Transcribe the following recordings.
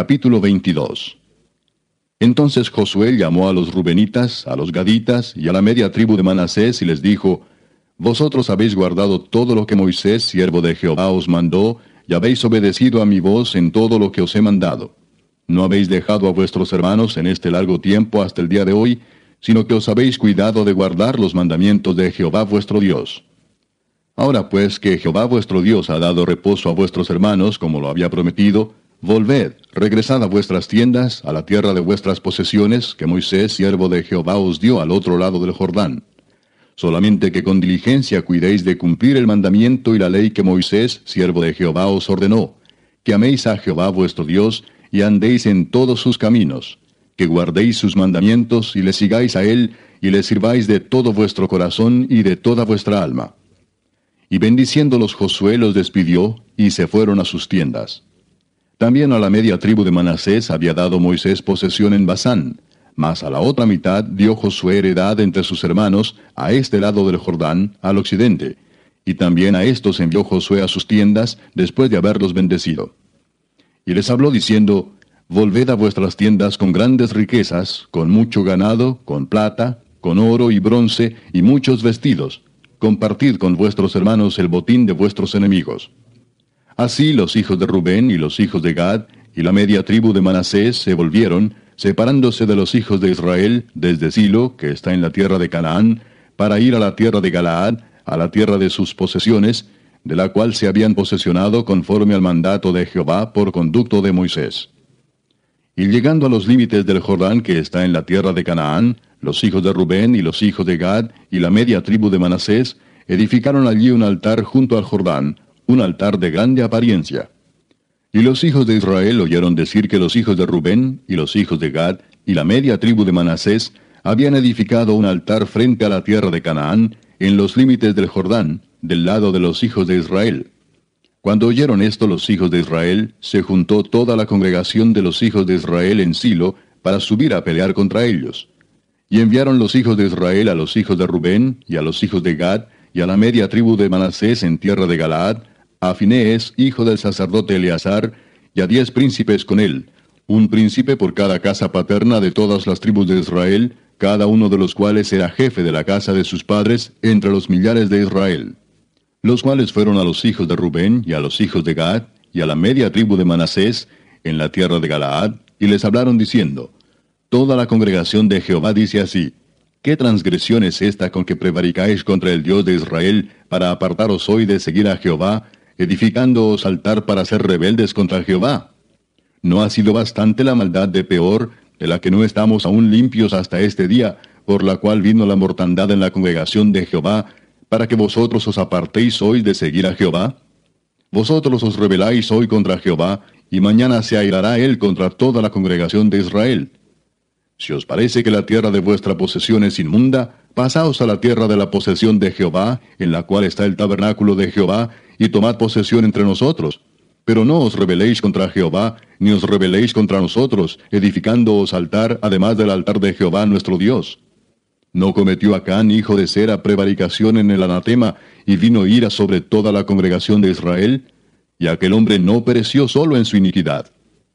Capítulo 22. Entonces Josué llamó a los rubenitas, a los gaditas y a la media tribu de Manasés y les dijo: Vosotros habéis guardado todo lo que Moisés, siervo de Jehová, os mandó, y habéis obedecido a mi voz en todo lo que os he mandado. No habéis dejado a vuestros hermanos en este largo tiempo hasta el día de hoy, sino que os habéis cuidado de guardar los mandamientos de Jehová vuestro Dios. Ahora pues que Jehová vuestro Dios ha dado reposo a vuestros hermanos, como lo había prometido, volved, regresad a vuestras tiendas, a la tierra de vuestras posesiones, que Moisés, siervo de Jehová, os dio al otro lado del Jordán. Solamente que con diligencia cuidéis de cumplir el mandamiento y la ley que Moisés, siervo de Jehová, os ordenó, que améis a Jehová vuestro Dios, y andéis en todos sus caminos, que guardéis sus mandamientos, y le sigáis a él, y le sirváis de todo vuestro corazón y de toda vuestra alma. Y bendiciéndolos Josué los despidió, y se fueron a sus tiendas. También a la media tribu de Manasés había dado Moisés posesión en Basán, mas a la otra mitad dio Josué heredad entre sus hermanos, a este lado del Jordán, al occidente, y también a estos envió Josué a sus tiendas, después de haberlos bendecido. Y les habló diciendo: Volved a vuestras tiendas con grandes riquezas, con mucho ganado, con plata, con oro y bronce, y muchos vestidos. Compartid con vuestros hermanos el botín de vuestros enemigos. Así los hijos de Rubén y los hijos de Gad y la media tribu de Manasés se volvieron, separándose de los hijos de Israel, desde Silo, que está en la tierra de Canaán, para ir a la tierra de Galaad, a la tierra de sus posesiones, de la cual se habían posesionado conforme al mandato de Jehová por conducto de Moisés. Y llegando a los límites del Jordán que está en la tierra de Canaán, los hijos de Rubén y los hijos de Gad y la media tribu de Manasés edificaron allí un altar junto al Jordán, un altar de grande apariencia. Y los hijos de Israel oyeron decir que los hijos de Rubén y los hijos de Gad y la media tribu de Manasés habían edificado un altar frente a la tierra de Canaán, en los límites del Jordán, del lado de los hijos de Israel. Cuando oyeron esto los hijos de Israel, se juntó toda la congregación de los hijos de Israel en Silo para subir a pelear contra ellos. Y enviaron los hijos de Israel a los hijos de Rubén y a los hijos de Gad y a la media tribu de Manasés en tierra de Galaad, a Finees, hijo del sacerdote Eleazar, y a 10 príncipes con él, un príncipe por cada casa paterna de todas las tribus de Israel, cada uno de los cuales era jefe de la casa de sus padres entre los millares de Israel. Los cuales fueron a los hijos de Rubén y a los hijos de Gad y a la media tribu de Manasés en la tierra de Galaad, y les hablaron diciendo: Toda la congregación de Jehová dice así: ¿Qué transgresión es esta con que prevaricáis contra el Dios de Israel para apartaros hoy de seguir a Jehová, edificándoos altar para ser rebeldes contra Jehová? ¿No ha sido bastante la maldad de Peor, de la que no estamos aún limpios hasta este día, por la cual vino la mortandad en la congregación de Jehová, para que vosotros os apartéis hoy de seguir a Jehová? Vosotros os rebeláis hoy contra Jehová, y mañana se airará él contra toda la congregación de Israel. Si os parece que la tierra de vuestra posesión es inmunda, pasaos a la tierra de la posesión de Jehová, en la cual está el tabernáculo de Jehová, y tomad posesión entre nosotros. Pero no os rebeléis contra Jehová, ni os rebeléis contra nosotros, edificándoos altar, además del altar de Jehová nuestro Dios. ¿No cometió Acán, hijo de Sera, prevaricación en el anatema, y vino ira sobre toda la congregación de Israel? Y aquel hombre no pereció solo en su iniquidad.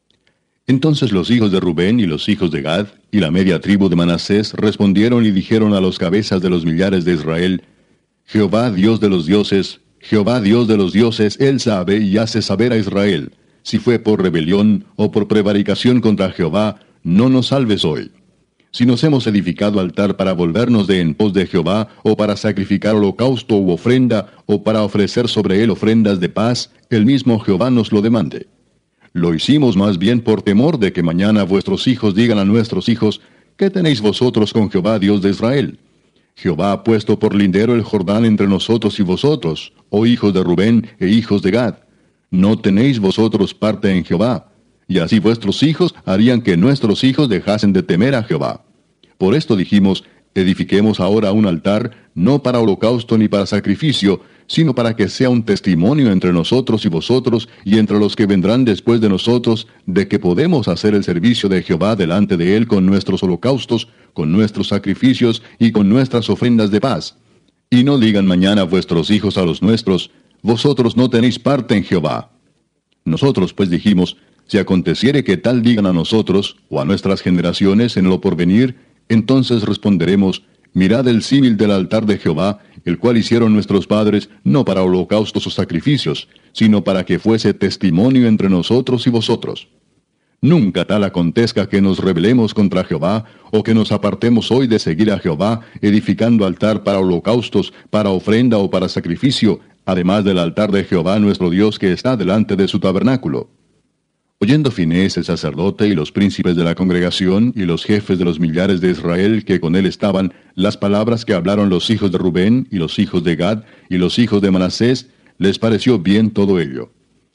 Entonces los hijos de Rubén y los hijos de Gad y la media tribu de Manasés respondieron y dijeron a los cabezas de los millares de Israel: Jehová Dios de los dioses, Jehová Dios de los dioses, él sabe y hace saber a Israel, si fue por rebelión o por prevaricación contra Jehová, no nos salves hoy. Si nos hemos edificado altar para volvernos de en pos de Jehová, o para sacrificar holocausto u ofrenda, o para ofrecer sobre él ofrendas de paz, el mismo Jehová nos lo demande. Lo hicimos más bien por temor de que mañana vuestros hijos digan a nuestros hijos: ¿Qué tenéis vosotros con Jehová Dios de Israel? Jehová ha puesto por lindero el Jordán entre nosotros y vosotros, oh hijos de Rubén e hijos de Gad. No tenéis vosotros parte en Jehová, y así vuestros hijos harían que nuestros hijos dejasen de temer a Jehová. Por esto dijimos: edifiquemos ahora un altar, no para holocausto ni para sacrificio, sino para que sea un testimonio entre nosotros y vosotros, y entre los que vendrán después de nosotros, de que podemos hacer el servicio de Jehová delante de él con nuestros holocaustos, con nuestros sacrificios y con nuestras ofrendas de paz. Y no digan mañana vuestros hijos a los nuestros: vosotros no tenéis parte en Jehová. Nosotros pues dijimos: Si aconteciere que tal digan a nosotros, o a nuestras generaciones en lo porvenir, entonces responderemos, mirad el símil del altar de Jehová, el cual hicieron nuestros padres, no para holocaustos o sacrificios, sino para que fuese testimonio entre nosotros y vosotros. Nunca tal acontezca que nos rebelemos contra Jehová, o que nos apartemos hoy de seguir a Jehová, edificando altar para holocaustos, para ofrenda o para sacrificio, además del altar de Jehová nuestro Dios que está delante de su tabernáculo. Oyendo Finehés el sacerdote y los príncipes de la congregación y los jefes de los millares de Israel que con él estaban, las palabras que hablaron los hijos de Rubén y los hijos de Gad y los hijos de Manasés, les pareció bien todo ello.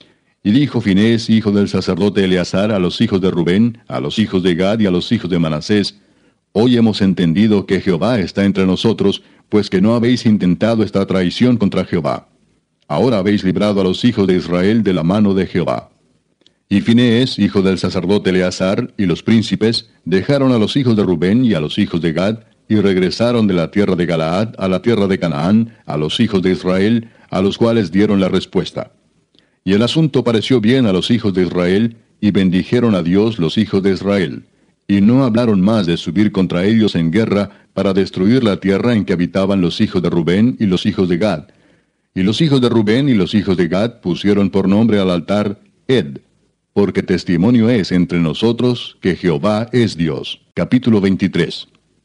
Y dijo Finehés, hijo del sacerdote Eleazar, a los hijos de Rubén, a los hijos de Gad y a los hijos de Manasés, hoy hemos entendido que Jehová está entre nosotros, pues que no habéis intentado esta traición contra Jehová. Ahora habéis librado a los hijos de Israel de la mano de Jehová. Y Finehés, hijo del sacerdote Eleazar, y los príncipes, dejaron a los hijos de Rubén y a los hijos de Gad, y regresaron de la tierra de Galaad a la tierra de Canaán, a los hijos de Israel, a los cuales dieron la respuesta. Y el asunto pareció bien a los hijos de Israel, y bendijeron a Dios los hijos de Israel. Y no hablaron más de subir contra ellos en guerra para destruir la tierra en que habitaban los hijos de Rubén y los hijos de Gad. Y los hijos de Rubén y los hijos de Gad pusieron por nombre al altar Ed, porque testimonio es entre nosotros que Jehová es Dios. Capítulo 23.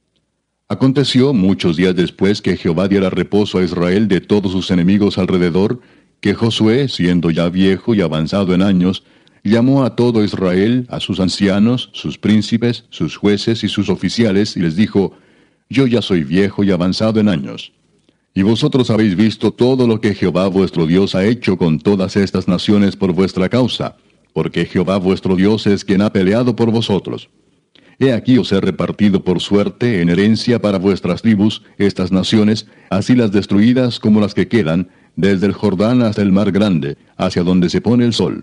Aconteció muchos días después que Jehová diera reposo a Israel de todos sus enemigos alrededor, que Josué, siendo ya viejo y avanzado en años, llamó a todo Israel, a sus ancianos, sus príncipes, sus jueces y sus oficiales, y les dijo, yo ya soy viejo y avanzado en años. Y vosotros habéis visto todo lo que Jehová vuestro Dios ha hecho con todas estas naciones por vuestra causa, porque Jehová vuestro Dios es quien ha peleado por vosotros. He aquí os he repartido por suerte en herencia para vuestras tribus estas naciones, así las destruidas como las que quedan, desde el Jordán hasta el mar grande, hacia donde se pone el sol.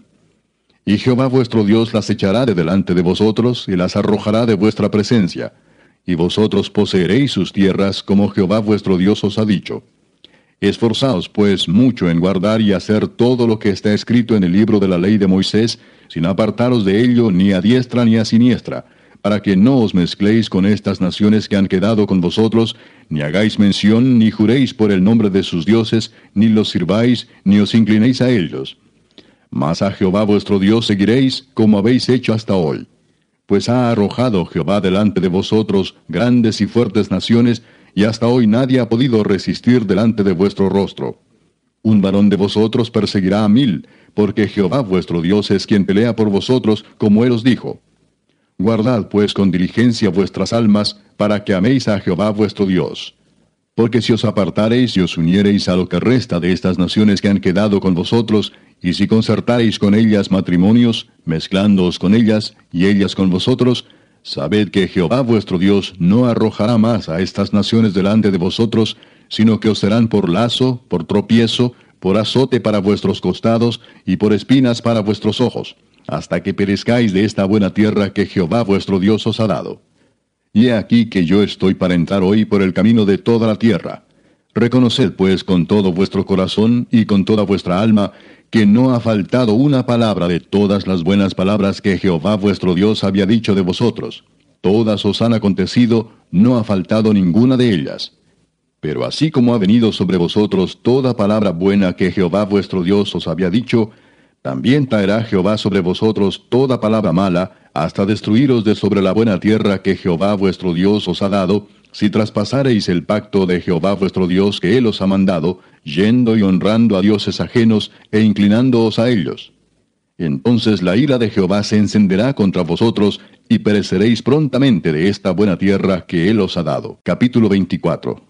Y Jehová vuestro Dios las echará de delante de vosotros, y las arrojará de vuestra presencia, y vosotros poseeréis sus tierras como Jehová vuestro Dios os ha dicho. Esforzaos, pues, mucho en guardar y hacer todo lo que está escrito en el libro de la ley de Moisés, sin apartaros de ello ni a diestra ni a siniestra, para que no os mezcléis con estas naciones que han quedado con vosotros, ni hagáis mención, ni juréis por el nombre de sus dioses, ni los sirváis, ni os inclinéis a ellos. Mas a Jehová vuestro Dios seguiréis, como habéis hecho hasta hoy. Pues ha arrojado Jehová delante de vosotros grandes y fuertes naciones, y hasta hoy nadie ha podido resistir delante de vuestro rostro. Un varón de vosotros perseguirá a 1000, porque Jehová vuestro Dios es quien pelea por vosotros, como él os dijo. Guardad pues con diligencia vuestras almas, para que améis a Jehová vuestro Dios. Porque si os apartareis y os uniereis a lo que resta de estas naciones que han quedado con vosotros, y si concertareis con ellas matrimonios, mezclándoos con ellas, y ellas con vosotros, sabed que Jehová vuestro Dios no arrojará más a estas naciones delante de vosotros, sino que os serán por lazo, por tropiezo, por azote para vuestros costados, y por espinas para vuestros ojos, hasta que perezcáis de esta buena tierra que Jehová vuestro Dios os ha dado. Y he aquí que yo estoy para entrar hoy por el camino de toda la tierra. Reconoced pues con todo vuestro corazón y con toda vuestra alma, que no ha faltado una palabra de todas las buenas palabras que Jehová vuestro Dios había dicho de vosotros. Todas os han acontecido, no ha faltado ninguna de ellas. Pero así como ha venido sobre vosotros toda palabra buena que Jehová vuestro Dios os había dicho, también traerá Jehová sobre vosotros toda palabra mala, hasta destruiros de sobre la buena tierra que Jehová vuestro Dios os ha dado, si traspasareis el pacto de Jehová vuestro Dios que él os ha mandado, yendo y honrando a dioses ajenos e inclinándoos a ellos. Entonces la ira de Jehová se encenderá contra vosotros, y pereceréis prontamente de esta buena tierra que él os ha dado. Capítulo 24.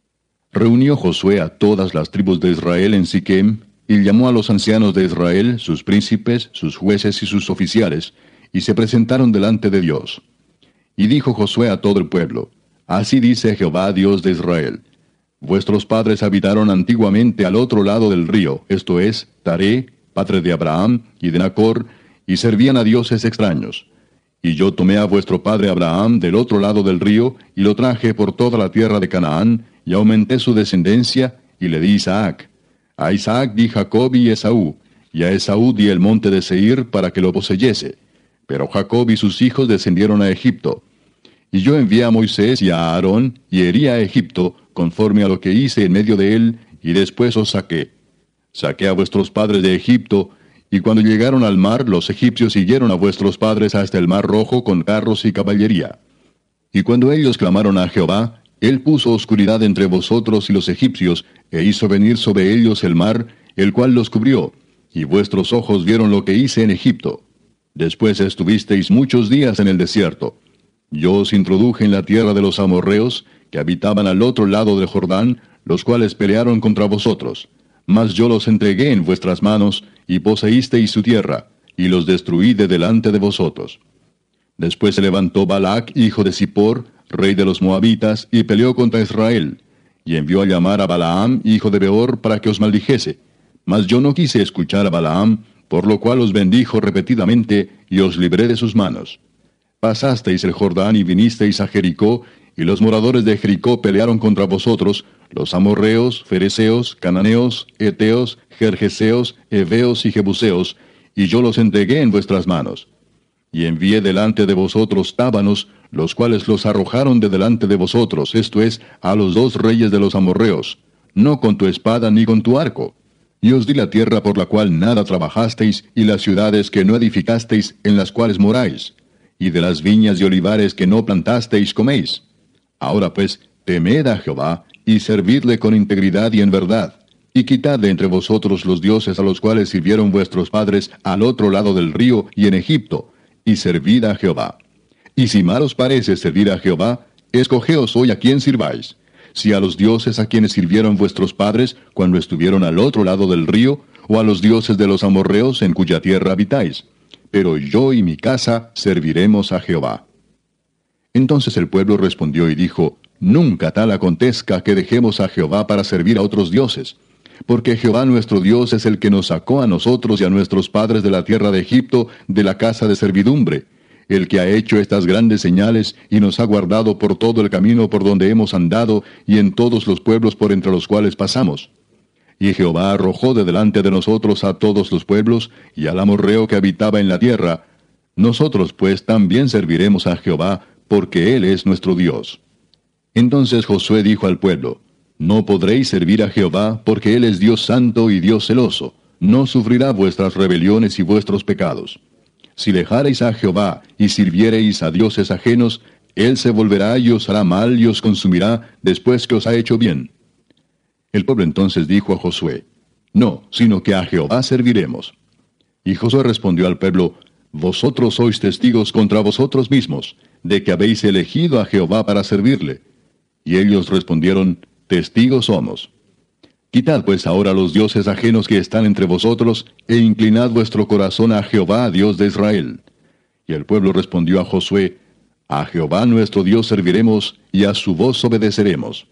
Reunió Josué a todas las tribus de Israel en Siquem, y llamó a los ancianos de Israel, sus príncipes, sus jueces y sus oficiales, y se presentaron delante de Dios. Y dijo Josué a todo el pueblo, Así dice Jehová Dios de Israel, vuestros padres habitaron antiguamente al otro lado del río, esto es, Taré, padre de Abraham y de Nacor, y servían a dioses extraños. Y yo tomé a vuestro padre Abraham del otro lado del río, y lo traje por toda la tierra de Canaán, y aumenté su descendencia, y le di Isaac. A Isaac di Jacob y Esaú, y a Esaú di el monte de Seir para que lo poseyese. Pero Jacob y sus hijos descendieron a Egipto. Y yo envié a Moisés y a Aarón, y herí a Egipto, conforme a lo que hice en medio de él, y después os saqué. Saqué a vuestros padres de Egipto, y cuando llegaron al mar, los egipcios siguieron a vuestros padres hasta el mar Rojo con carros y caballería. Y cuando ellos clamaron a Jehová, él puso oscuridad entre vosotros y los egipcios, e hizo venir sobre ellos el mar, el cual los cubrió, y vuestros ojos vieron lo que hice en Egipto. Después estuvisteis muchos días en el desierto. Yo os introduje en la tierra de los amorreos, que habitaban al otro lado del Jordán, los cuales pelearon contra vosotros. Mas yo los entregué en vuestras manos, y poseísteis su tierra, y los destruí de delante de vosotros. Después se levantó Balac, hijo de Zippor, rey de los moabitas, y peleó contra Israel, y envió a llamar a Balaam, hijo de Beor, para que os maldijese. Mas yo no quise escuchar a Balaam, por lo cual os bendijo repetidamente, y os libré de sus manos. Pasasteis el Jordán y vinisteis a Jericó, y los moradores de Jericó pelearon contra vosotros, los amorreos, fereceos, cananeos, eteos, gergeseos, heveos y jebuseos, y yo los entregué en vuestras manos. Y envié delante de vosotros tábanos, los cuales los arrojaron de delante de vosotros, esto es, a los 2 reyes de los amorreos, no con tu espada ni con tu arco. Y os di la tierra por la cual nada trabajasteis, y las ciudades que no edificasteis, en las cuales moráis, y de las viñas y olivares que no plantasteis coméis. Ahora pues, temed a Jehová, y servidle con integridad y en verdad, y quitad de entre vosotros los dioses a los cuales sirvieron vuestros padres al otro lado del río y en Egipto, y servid a Jehová. Y si mal os parece servir a Jehová, escogeos hoy a quién sirváis, si a los dioses a quienes sirvieron vuestros padres cuando estuvieron al otro lado del río, o a los dioses de los amorreos en cuya tierra habitáis. Pero yo y mi casa serviremos a Jehová. Entonces el pueblo respondió y dijo, nunca tal acontezca que dejemos a Jehová para servir a otros dioses. Porque Jehová nuestro Dios es el que nos sacó a nosotros y a nuestros padres de la tierra de Egipto, de la casa de servidumbre, el que ha hecho estas grandes señales y nos ha guardado por todo el camino por donde hemos andado y en todos los pueblos por entre los cuales pasamos. Y Jehová arrojó de delante de nosotros a todos los pueblos y al amorreo que habitaba en la tierra. Nosotros pues también serviremos a Jehová, porque Él es nuestro Dios. Entonces Josué dijo al pueblo, no podréis servir a Jehová, porque Él es Dios santo y Dios celoso, no sufrirá vuestras rebeliones y vuestros pecados. Si dejareis a Jehová y sirviereis a dioses ajenos, Él se volverá y os hará mal y os consumirá después que os ha hecho bien. El pueblo entonces dijo a Josué, no, sino que a Jehová serviremos. Y Josué respondió al pueblo, vosotros sois testigos contra vosotros mismos, de que habéis elegido a Jehová para servirle. Y ellos respondieron, testigos somos. Quitad pues ahora los dioses ajenos que están entre vosotros, e inclinad vuestro corazón a Jehová, Dios de Israel. Y el pueblo respondió a Josué, a Jehová nuestro Dios serviremos, y a su voz obedeceremos.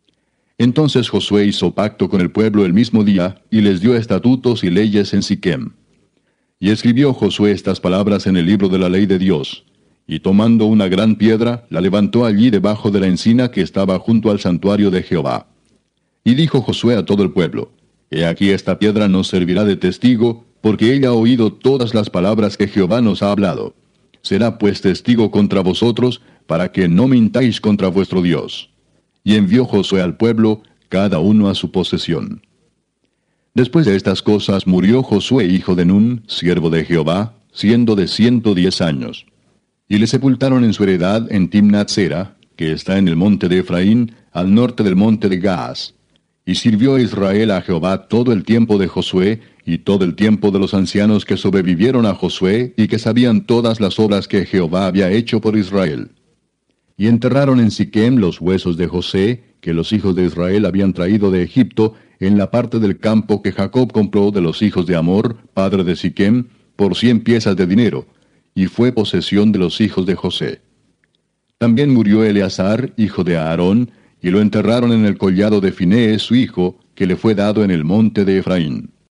Entonces Josué hizo pacto con el pueblo el mismo día, y les dio estatutos y leyes en Siquem. Y escribió Josué estas palabras en el libro de la ley de Dios. Y tomando una gran piedra, la levantó allí debajo de la encina que estaba junto al santuario de Jehová. Y dijo Josué a todo el pueblo, he aquí esta piedra nos servirá de testigo, porque ella ha oído todas las palabras que Jehová nos ha hablado. Será pues testigo contra vosotros, para que no mintáis contra vuestro Dios. Y envió Josué al pueblo, cada uno a su posesión. Después de estas cosas murió Josué hijo de Nun, siervo de Jehová, siendo de 110 años. Y le sepultaron en su heredad en Timnat-Sera, que está en el monte de Efraín, al norte del monte de Gaas. Y sirvió Israel a Jehová todo el tiempo de Josué, y todo el tiempo de los ancianos que sobrevivieron a Josué, y que sabían todas las obras que Jehová había hecho por Israel. Y enterraron en Siquem los huesos de José, que los hijos de Israel habían traído de Egipto, en la parte del campo que Jacob compró de los hijos de Amor, padre de Siquem, por 100 piezas de dinero, y fue posesión de los hijos de José. También murió Eleazar, hijo de Aarón, y lo enterraron en el collado de Finees su hijo, que le fue dado en el monte de Efraín.